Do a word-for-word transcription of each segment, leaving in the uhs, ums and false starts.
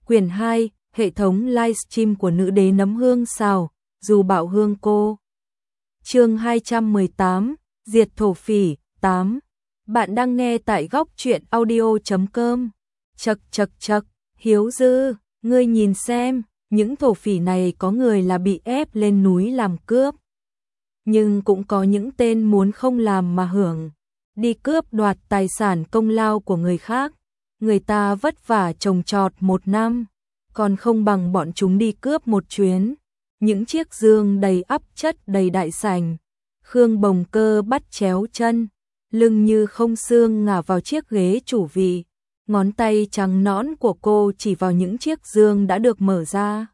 Quyển hai, hệ thống livestream của nữ đế nấm hương xào, dù bạo hương cô. Chương hai trăm mười tám, diệt thổ phỉ, tám. Bạn đang nghe tại góc truyện audio chấm com. Chậc chậc chậc, Hiếu Dư, ngươi nhìn xem, những thổ phỉ này có người là bị ép lên núi làm cướp. Nhưng cũng có những tên muốn không làm mà hưởng, đi cướp đoạt tài sản công lao của người khác. Người ta vất vả trồng trọt một năm, còn không bằng bọn chúng đi cướp một chuyến. Những chiếc giường đầy ắp chất đầy đại sảnh. Khương Bồng Cơ bắt chéo chân, lưng như không xương ngả vào chiếc ghế chủ vị. Ngón tay trắng nõn của cô chỉ vào những chiếc giường đã được mở ra.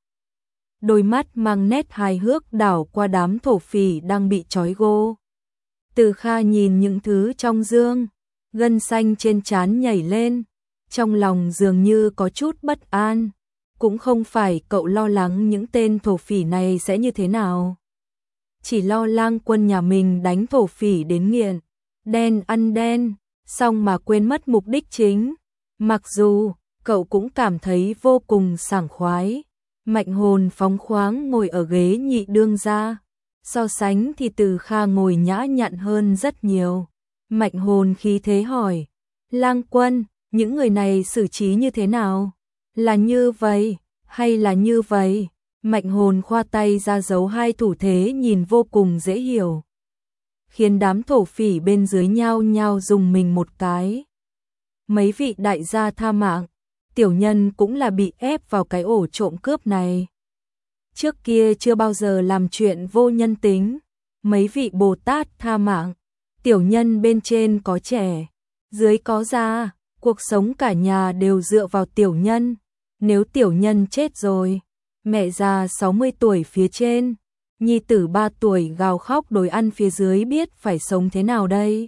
Đôi mắt mang nét hài hước đảo qua đám thổ phỉ đang bị trói gô. Từ Kha nhìn những thứ trong giường, gân xanh trên trán nhảy lên, trong lòng dường như có chút bất an. Cũng không phải cậu lo lắng những tên thổ phỉ này sẽ như thế nào, chỉ lo Lang Quân nhà mình đánh thổ phỉ đến nghiện, đen ăn đen, xong mà quên mất mục đích chính. Mặc dù cậu cũng cảm thấy vô cùng sảng khoái, Mạnh Hồn phóng khoáng ngồi ở ghế nhị đương gia, so sánh thì Từ Kha ngồi nhã nhặn hơn rất nhiều. Mạnh Hồn khí thế hỏi, Lang Quân, những người này xử trí như thế nào? Là như vậy, hay là như vậy? Mạnh Hồn khoa tay ra dấu hai thủ thế nhìn vô cùng dễ hiểu, khiến đám thổ phỉ bên dưới nhao nhao dùng mình một cái. Mấy vị đại gia tha mạng, tiểu nhân cũng là bị ép vào cái ổ trộm cướp này. Trước kia chưa bao giờ làm chuyện vô nhân tính. Mấy vị Bồ Tát tha mạng, tiểu nhân bên trên có trẻ, dưới có già, cuộc sống cả nhà đều dựa vào tiểu nhân. Nếu tiểu nhân chết rồi, mẹ già sáu mươi tuổi phía trên, nhi tử ba tuổi gào khóc đòi ăn phía dưới biết phải sống thế nào đây?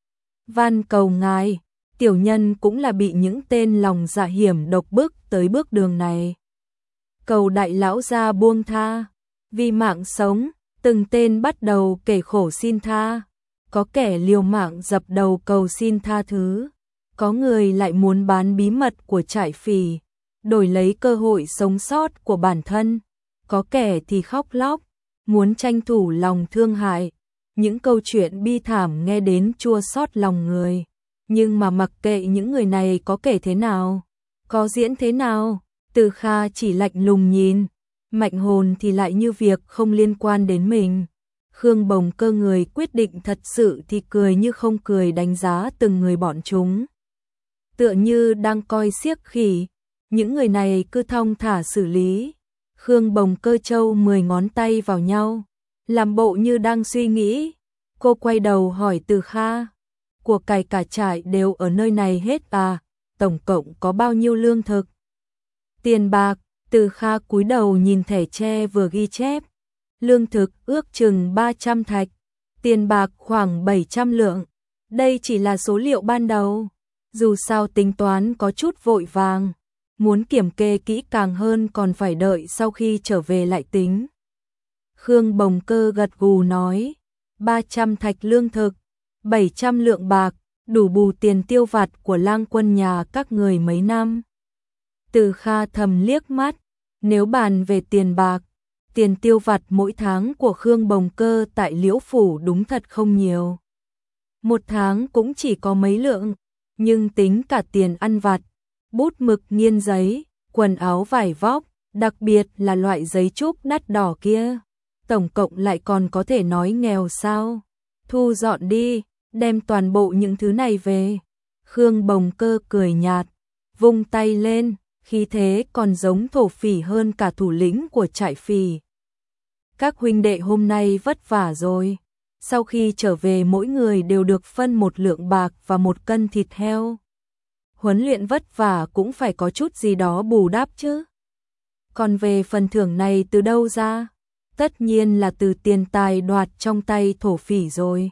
Van cầu ngài, tiểu nhân cũng là bị những tên lòng dạ hiểm độc bức tới bước đường này. Cầu đại lão gia buông tha, vì mạng sống, từng tên bắt đầu kể khổ xin tha. Có kẻ liều mạng dập đầu cầu xin tha thứ, có người lại muốn bán bí mật của trại phỉ, đổi lấy cơ hội sống sót của bản thân. Có kẻ thì khóc lóc, muốn tranh thủ lòng thương hại. Những câu chuyện bi thảm nghe đến chua xót lòng người. Nhưng mà mặc kệ những người này có kể thế nào, có diễn thế nào, Từ Kha chỉ lạnh lùng nhìn, Mạnh Hồn thì lại như việc không liên quan đến mình. Khương Bồng Cơ người quyết định thật sự thì cười như không cười đánh giá từng người bọn chúng. Tựa như đang coi xiếc khỉ, những người này cứ thong thả xử lý. Khương Bồng Cơ châu mười ngón tay vào nhau, làm bộ như đang suy nghĩ. Cô quay đầu hỏi Từ Kha, của cải cả trại đều ở nơi này hết à, tổng cộng có bao nhiêu lương thực? Tiền bạc, Từ Kha cúi đầu nhìn thẻ tre vừa ghi chép. Lương thực ước chừng ba trăm thạch, tiền bạc khoảng bảy trăm lượng. Đây chỉ là số liệu ban đầu, dù sao tính toán có chút vội vàng, muốn kiểm kê kỹ càng hơn còn phải đợi sau khi trở về lại tính. Khương Bồng Cơ gật gù nói, ba trăm thạch lương thực, bảy trăm lượng bạc, đủ bù tiền tiêu vặt của Lang Quân nhà các người mấy năm. Từ Kha thầm liếc mắt, nếu bàn về tiền bạc, tiền tiêu vặt mỗi tháng của Khương Bồng Cơ tại Liễu Phủ đúng thật không nhiều. Một tháng cũng chỉ có mấy lượng, nhưng tính cả tiền ăn vặt, bút mực nghiên giấy, quần áo vải vóc, đặc biệt là loại giấy trúc đắt đỏ kia, tổng cộng lại còn có thể nói nghèo sao? Thu dọn đi, đem toàn bộ những thứ này về. Khương Bồng Cơ cười nhạt, vung tay lên, khí thế còn giống thổ phỉ hơn cả thủ lĩnh của trại phỉ. Các huynh đệ hôm nay vất vả rồi. Sau khi trở về mỗi người đều được phân một lượng bạc và một cân thịt heo. Huấn luyện vất vả cũng phải có chút gì đó bù đắp chứ. Còn về phần thưởng này từ đâu ra? Tất nhiên là từ tiền tài đoạt trong tay thổ phỉ rồi.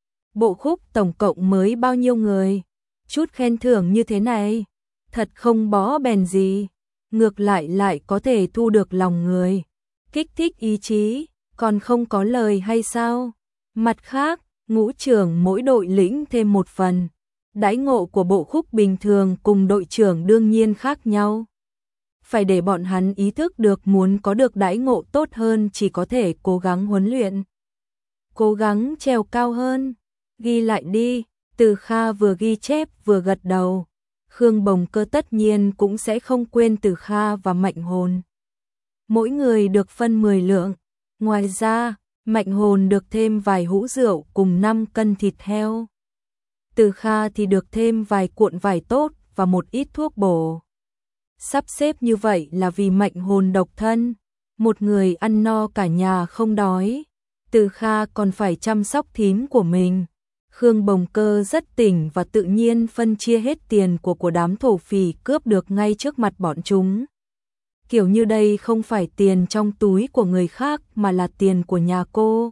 Bộ khúc tổng cộng mới bao nhiêu người? Chút khen thưởng như thế này, thật không bó bèn gì. Ngược lại lại có thể thu được lòng người, kích thích ý chí, còn không có lời hay sao? Mặt khác, ngũ trưởng mỗi đội lĩnh thêm một phần. Đãi ngộ của bộ khúc bình thường cùng đội trưởng đương nhiên khác nhau. phải để bọn hắn ý thức được muốn có được đãi ngộ tốt hơn chỉ có thể cố gắng huấn luyện. Cố gắng trèo cao hơn. Ghi lại đi. Từ Kha vừa ghi chép vừa gật đầu. Khương Bồng Cơ tất nhiên cũng sẽ không quên Từ Kha và Mạnh Hồn. Mỗi người được phân mười lượng. Ngoài ra, Mạnh Hồn được thêm vài hũ rượu cùng năm cân thịt heo. Từ Kha thì được thêm vài cuộn vải tốt và một ít thuốc bổ. Sắp xếp như vậy là vì Mạnh Hồn độc thân, một người ăn no cả nhà không đói. Từ Kha còn phải chăm sóc thím của mình. Khương Bồng Cơ rất tỉnh và tự nhiên phân chia hết tiền của của đám thổ phỉ cướp được ngay trước mặt bọn chúng. Kiểu như đây không phải tiền trong túi của người khác mà là tiền của nhà cô.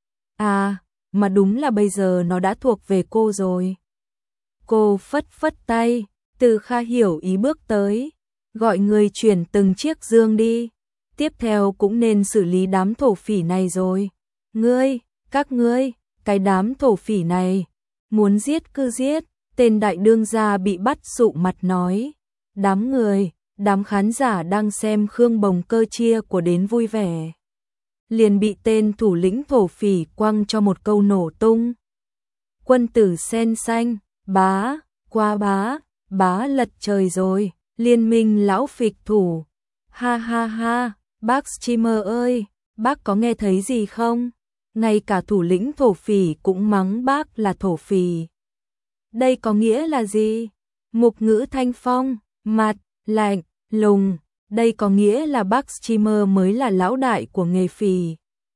À, mà đúng là bây giờ nó đã thuộc về cô rồi. Cô phất phất tay, Từ Kha hiểu ý bước tới, gọi người chuyển từng chiếc dương đi. Tiếp theo cũng nên xử lý đám thổ phỉ này rồi. Ngươi, các ngươi, cái đám thổ phỉ này, muốn giết cứ giết. Tên đại đương gia bị bắt sụ mặt nói. Đám người, đám khán giả đang xem Khương Bồng Cơ chia của đến vui vẻ. Liền bị tên thủ lĩnh thổ phỉ quăng cho một câu nổ tung. Quân tử sen xanh, bá, qua bá, bá lật trời rồi, liên minh lão phịch thủ. Ha ha ha, bác streamer ơi, bác có nghe thấy gì không? Ngay cả thủ lĩnh thổ phỉ cũng mắng bác là thổ phỉ. Đây có nghĩa là gì? Mục Ngữ Thanh Phong, mặt, lạnh, lùng, đây có nghĩa là bác streamer mới là lão đại của nghề phỉ.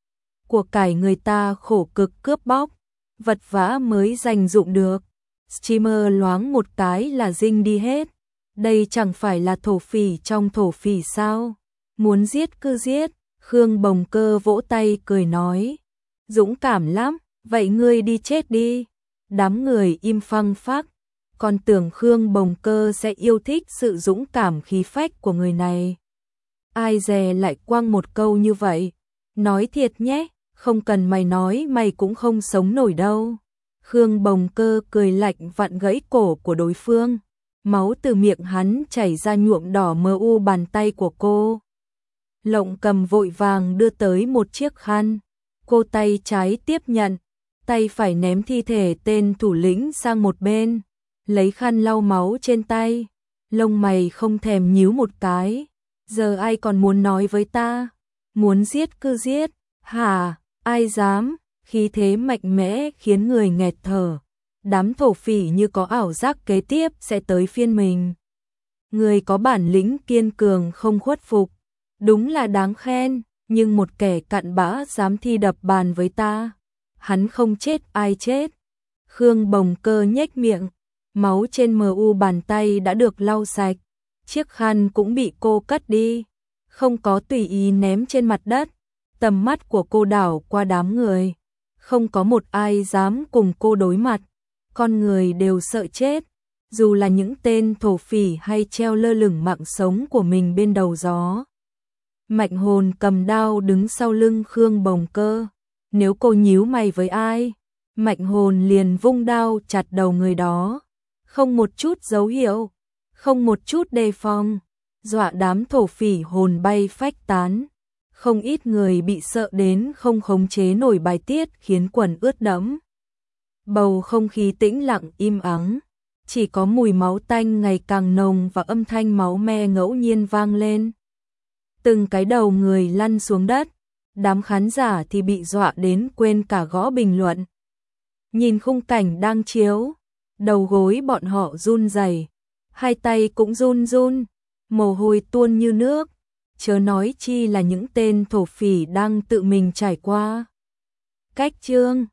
Của cải người ta khổ cực cướp bóc, vật vã mới dành dụng được. Streamer loáng một cái là dinh đi hết. Đây chẳng phải là thổ phỉ trong thổ phỉ sao? Muốn giết cứ giết. Khương Bồng Cơ vỗ tay cười nói. Dũng cảm lắm, vậy ngươi đi chết đi. Đám người im phăng phắc. Còn tưởng Khương Bồng Cơ sẽ yêu thích sự dũng cảm khí phách của người này. Ai dè lại quăng một câu như vậy. Nói thiệt nhé, không cần mày nói mày cũng không sống nổi đâu. Khương Bồng Cơ cười lạnh vặn gãy cổ của đối phương. Máu từ miệng hắn chảy ra nhuộm đỏ mờ u bàn tay của cô. Lộng Cầm vội vàng đưa tới một chiếc khăn. Cô tay trái tiếp nhận, tay phải ném thi thể tên thủ lĩnh sang một bên. Lấy khăn lau máu trên tay. Lông mày không thèm nhíu một cái. Giờ ai còn muốn nói với ta? Muốn giết cứ giết. Hả? Ai dám? Khí thế mạnh mẽ khiến người nghẹt thở. Đám thổ phỉ như có ảo giác kế tiếp sẽ tới phiên mình. Người có bản lĩnh kiên cường không khuất phục. Đúng là đáng khen, nhưng một kẻ cặn bã dám thi đập bàn với ta. Hắn không chết ai chết. Khương Bồng Cơ nhếch miệng. Máu trên mờ u bàn tay đã được lau sạch. Chiếc khăn cũng bị cô cất đi. Không có tùy ý ném trên mặt đất. Tầm mắt của cô đảo qua đám người. Không có một ai dám cùng cô đối mặt. Con người đều sợ chết. Dù là những tên thổ phỉ hay treo lơ lửng mạng sống của mình bên đầu gió. Mạnh Hồn cầm đao đứng sau lưng Khương Bồng Cơ. Nếu cô nhíu mày với ai, Mạnh Hồn liền vung đao chặt đầu người đó. Không một chút dấu hiệu, không một chút đề phòng, dọa đám thổ phỉ hồn bay phách tán. Không ít người bị sợ đến không khống chế nổi bài tiết khiến quần ướt đẫm. Bầu không khí tĩnh lặng im ắng, chỉ có mùi máu tanh ngày càng nồng và âm thanh máu me ngẫu nhiên vang lên. Từng cái đầu người lăn xuống đất, đám khán giả thì bị dọa đến quên cả gõ bình luận. Nhìn khung cảnh đang chiếu, đầu gối bọn họ run rẩy, hai tay cũng run run, mồ hôi tuôn như nước, chớ nói chi là những tên thổ phỉ đang tự mình trải qua. Cách chương